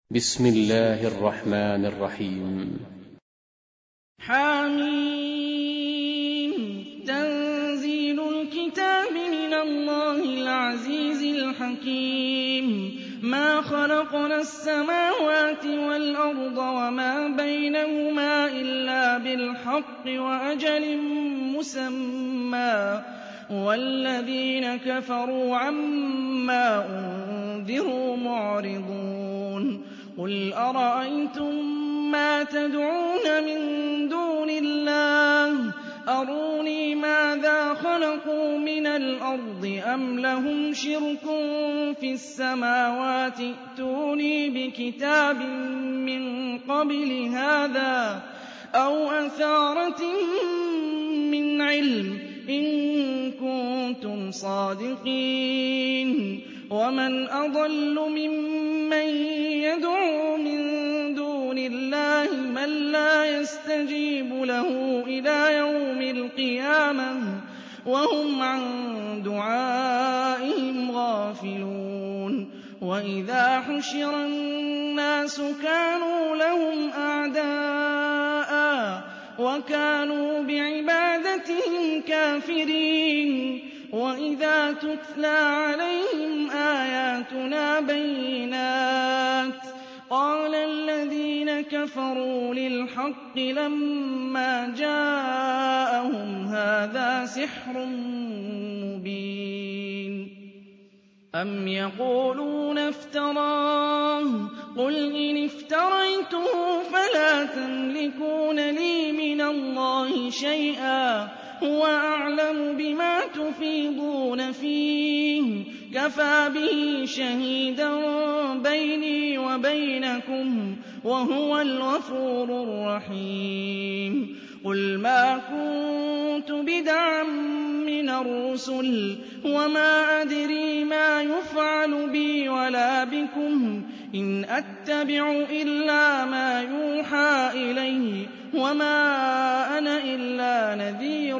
بسم الله الرحمن الرحيم. حم تنزيل الكتاب من الله العزيز الحكيم. ما خلقنا السماوات والأرض وما بينهما إلا بالحق وأجل مسمى والذين كفروا عما أنذروا معرضون. قل أرأيتم ما تدعون من دون الله أروني ماذا خلقوا من الأرض أم لهم شرك في السماوات ائتوني بكتاب من قبل هذا أو أثارة من علم إن كنتم صادقين. ومن أضل ممن يدعو من دون الله من لا يستجيب له إلى يوم القيامة وهم عن دعائهم غافلون. وإذا حشر الناس كانوا لهم أعداء وكانوا بعبادتهم كافرين. وإذا تتلى عليهم آياتنا بينات قال الذين كفروا للحق لما جاءهم هذا سحر مبين. أم يقولون افتراه قل إن افتريته فلا تملكون لي من الله شيئا هو أعلم بما تفيضون فيه كفى به شهيدا بيني وبينكم وهو الغفور الرحيم. قل ما كنت بدعا من الرسل وما أدري ما يفعل بي ولا بكم إن أتبع إلا ما يوحى إلي وما أنا إلا نذير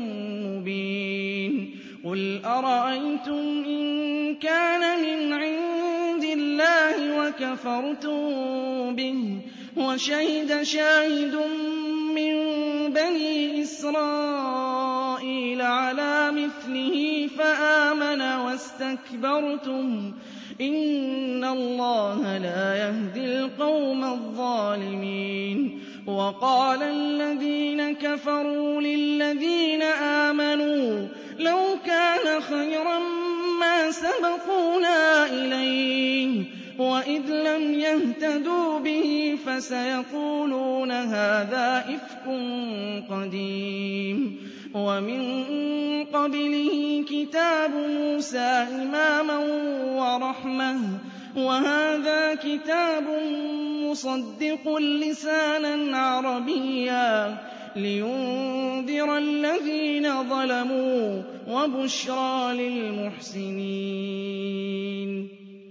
مبين. قل أرأيتم إن كان من عند الله وكفرتم به وشهد شاهد من بني إسرائيل على مثله فآمن واستكبرتم إن الله لا يهدي القوم الظالمين. وقال الذين كفروا للذين آمنوا لو كان خيرا ما سبقونا إليه وإذ لم يهتدوا به فسيقولون هذا إفك قديم. ومن قبله كتاب موسى إماما ورحمة وهذا كتاب مصدق لسانا عربيا لينذر الذين ظلموا وبشرى للمحسنين.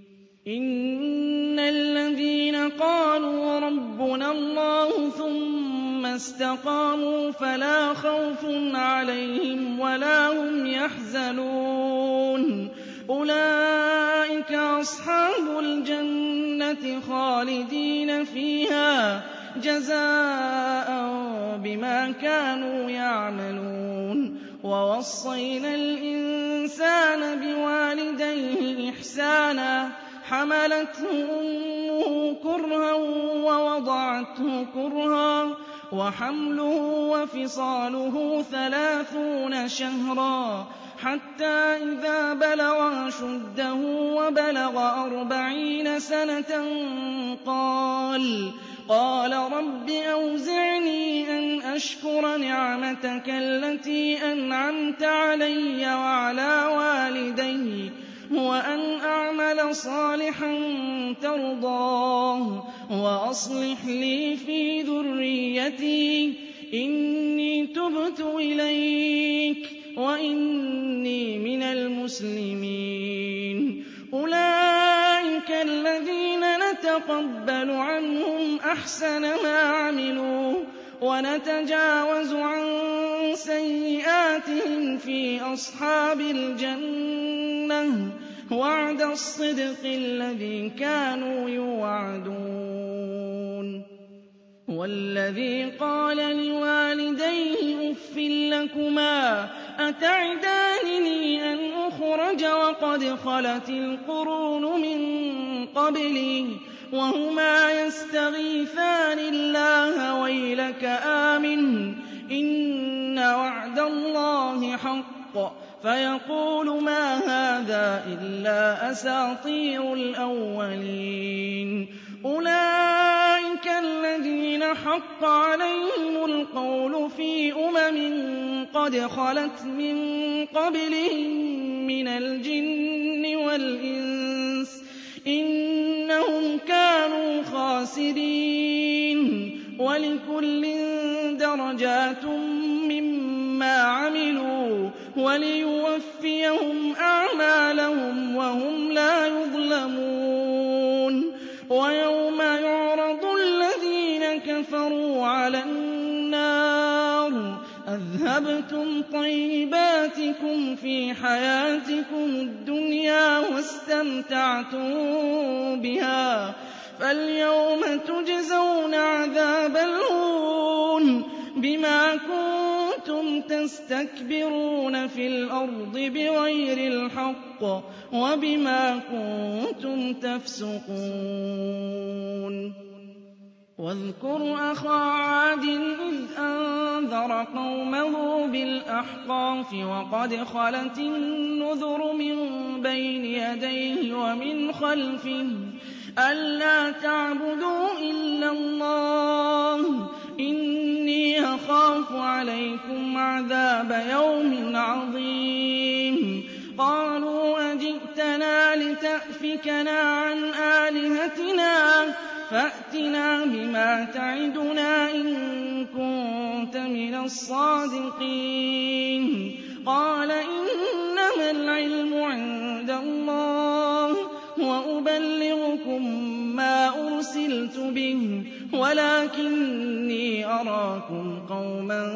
إن الذين قالوا ربنا الله ثم استقاموا فلا خوف عليهم ولا هم يحزنون أولئك أصحاب الجنة خالدين فيها جزاء بما كانوا يعملون. ووصينا الإنسان بوالديه إحسانا حملته أمه كرها ووضعته كرها وحمله وفصاله 30 شهرا حتى إذا بلغ أشده وبلغ 40 سنة قال رب أوزعني أن أشكر نعمتك التي أنعمت علي وعلى والدي وأن أعمل صالحا ترضاه وأصلح لي في ذريتي إني تبت إليك وإني من المسلمين. أولئك الذين نتقبل عنهم أحسن ما عملوا ونتجاوز عن سيئاتهم في أصحاب الجنة وعد الصدق الذي كانوا يوعدون. وَالَّذِي قَالَ لِوَالِدَيْهِ أُفٍّ لَّكُمَا أَتَعِدَانِنِي أَنْ أُخْرَجَ وَقَدْ خَلَتِ الْقُرُونُ مِن قَبْلِي وَهُمَا يَسْتَغِيثَانِ اللَّهَ وَيْلَكَ آمِنْ إِنَّ وَعْدَ اللَّهِ حَقٌّ فَيَقُولُ مَا هَٰذَا إِلَّا أَسَاطِيرُ الْأَوَّلِينَ أُولَٰئِكَ الَّذِينَ حَقَّ عَلَيْهِمُ الْقَوْلُ فِي قَدْ خَلَتْ مِن قَبْلِهِم مِّنَ الْجِنِّ وَالْإِنسِ ۖ إِنَّهُمْ كَانُوا خَاسِرِينَ وَلِكُلٍّ دَرَجَاتٌ مِّمَّا عَمِلُوا وَلِيُوَفِّيَهُمْ أَعْمَالَهُمْ وَهُمْ لَا يُظْلَمُونَ وَيَوْمَ يُعْرَضُ الَّذِينَ كَفَرُوا عَلَى النَّارِ أَذْهَبْتُمْ طَيِّبَاتِكُمْ فِي حَيَاتِكُمُ الدُّنْيَا وَاسْتَمْتَعْتُم بِهَا فَالْيَوْمَ تُجْزَوْنَ عَذَابَ الْهُونِ بِمَا كُنتُمْ تَسْتَكْبِرُونَ فِي الْأَرْضِ بِغَيْرِ الْحَقِّ وَبِمَا كُنتُمْ تَفْسُقُونَ وَاذْكُرْ أَخَا عَادٍ إِذْ أَنذَرَ قَوْمَهُ بِالْأَحْقَافِ وَقَدْ خَلَتِ النُّذُرُ مِن بَيْنِ يَدَيْهِ وَمِنْ خَلْفِهِ أَلَّا تَعْبُدُوا إِلَّا اللَّهَ إِنِّي أَخَافُ عَلَيْكُمْ عَذَابَ يَوْمٍ عَظِيمٍ قَالُوا أَجِئْتَنَا لِتَأْفِكَنَا عَنْ آلِهَتِنَا فَأْتِنَا بِمَا تَعِدُنَا إِن كُنتَ مِنَ الصَّادِقِينَ قَالَ إِنَّمَا الْعِلْمُ عِندَ اللَّهِ وَأُبَلِّغُكُم مَّا أُرْسِلْتُ بِهِ وَلَٰكِنِّي أَرَاكُمْ قَوْمًا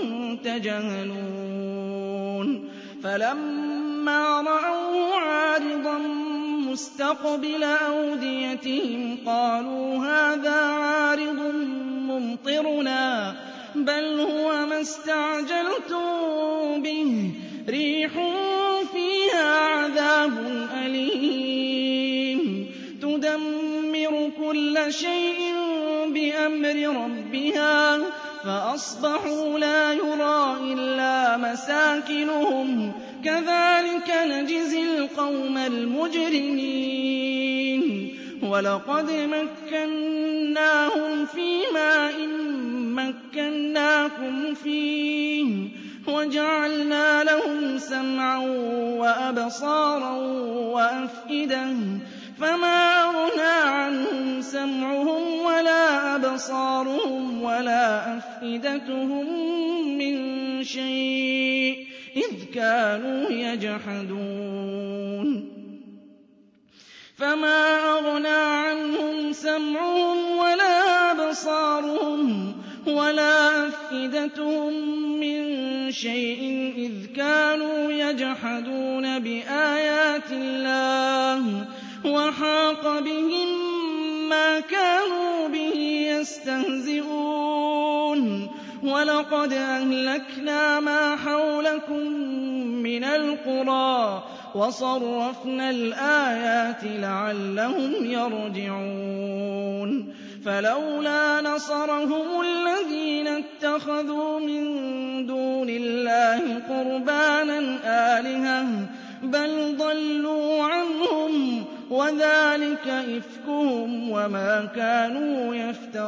تَجْهَلُونَ فَلَمَّا رَأَوْهُ عَارِضًا مُّسْتَقْبِلَ أَوْدِيَتِهِمْ قَالُوا هَٰذَا عَارِضٌ مُّمْطِرُنَا بَلْ هُوَ مَا اسْتَعْجَلْتُم بِهِ رِيحٌ فِيهَا عَذَابٌ أَلِيمٌ تُدَمِّرُ كُلَّ شَيْءٍ بِأَمْرِ رَبِّهَا فَأَصْبَحُوا لَا يُرَىٰ إِلَّا مَسَاكِنُهُمْ كَذَٰلِكَ نَجْزِي الْقَوْمَ الْمُجْرِمِينَ وَلَقَدْ مَكَّنَّاهُمْ فِي مَاءٍ مَّكَّنَّاكُمْ فِيهِ وَجَعَلْنَا لَهُمْ سَمْعًا وَأَبْصَارًا وَأَفْئِدَةً فَمَا أَغْنَىٰ عَنْهُمْ سَمْعُهُمْ وَلَا أَبْصَارُهُمْ وَلَا أَفْئِدَتُهُم مِّن شَيْءٍ إِذْ كَانُوا يَجْحَدُونَ فَمَا أَغْنَىٰ عَنْهُمْ سَمْعُهُمْ وَلَا أَبْصَارُهُمْ وَلَا أَفْئِدَتُهُم مِّن شَيْءٍ إِذْ كَانُوا يَجْحَدُونَ بِآيَاتِ اللَّهِ وَحَاقَ بِهِم مَّا كَانُوا بِهِ يَسْتَهْزِئُونَ وَلَقَدْ أَهْلَكْنَا مَا حَوْلَكُم مِّنَ الْقُرَىٰ وَصَرَّفْنَا الْآيَاتِ لَعَلَّهُمْ يَرْجِعُونَ فَلَوْلَا نَصَرَهُمُ الَّذِينَ اتَّخَذُوا مِن دُونِ اللَّهِ قُرْبَانًا آلِهَةً بَلْ ضَلُّوا عَنْهُمْ وَذَٰلِكَ إِفْكُهُمْ وَمَا كَانُوا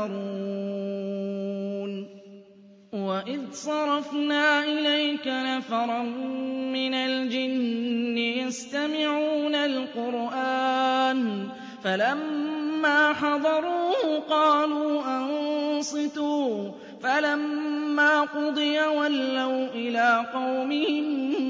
يَفْتَرُونَ وَإِذْ صَرَفْنَا إِلَيْكَ نَفَرًا مِّنَ الْجِنِّ يَسْتَمِعُونَ الْقُرْآنَ فَلَمَّا حَضَرُوهُ قَالُوا أَنصِتُوا فَلَمَّا قُضِيَ وَلَّوْا إِلَىٰ قَوْمِهِم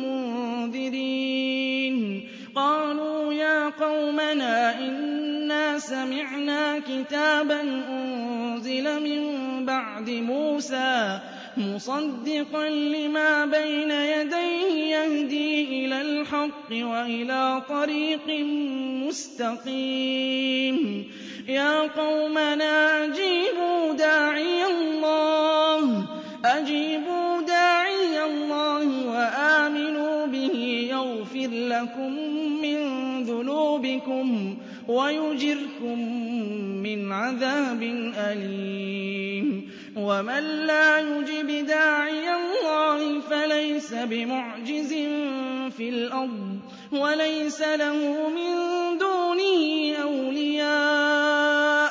مُّنذِرِينَ قَالُوا يَا قَوْمَنَا إِنَّا سَمِعْنَا كِتَابًا أُنزِلَ مِن بَعْدِ مُوسَىٰ مُصَدِّقًا لِّمَا بَيْنَ يَدَيْهِ يَهْدِي إِلَى الْحَقِّ وَإِلَىٰ طَرِيقٍ مُّسْتَقِيمٍ يَا قَوْمَنَا أَجِيبُوا دَاعِيَ يغفر لكم من ذنوبكم ويجركم من عذاب أليم ومن لا يجب داعي الله فليس بمعجز في الأرض وليس له من دونه أولياء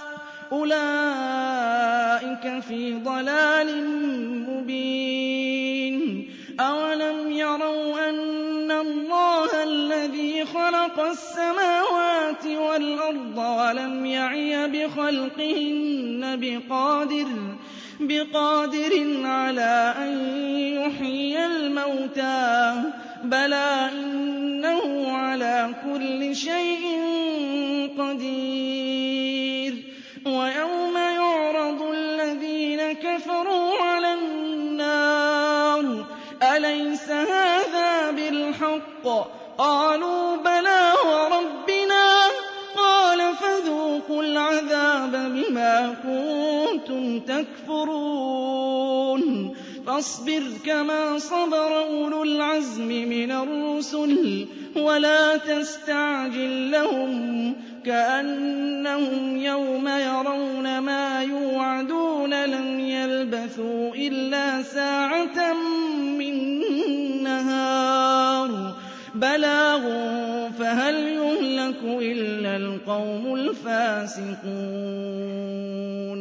أولئك في ضلال مبين أولم يروا أن الله الذي خلق السماوات والأرض ولم يعي بخلقهن بقادر على أن يحيي الموتى بلى إنه على كل شيء قدير ويوم يعرض الذين كفروا على النار أليس هذا بالحق قالوا بلى وربنا قال فذوقوا العذاب بما كنتم تكفرون فاصبر كما صبر أولو العزم من الرسل ولا تستعجل لهم كأنهم يوم يرون ما يوعدون لم يلبثوا إلا ساعة من نهار بلاغ فهل يهلك إلا القوم الفاسقون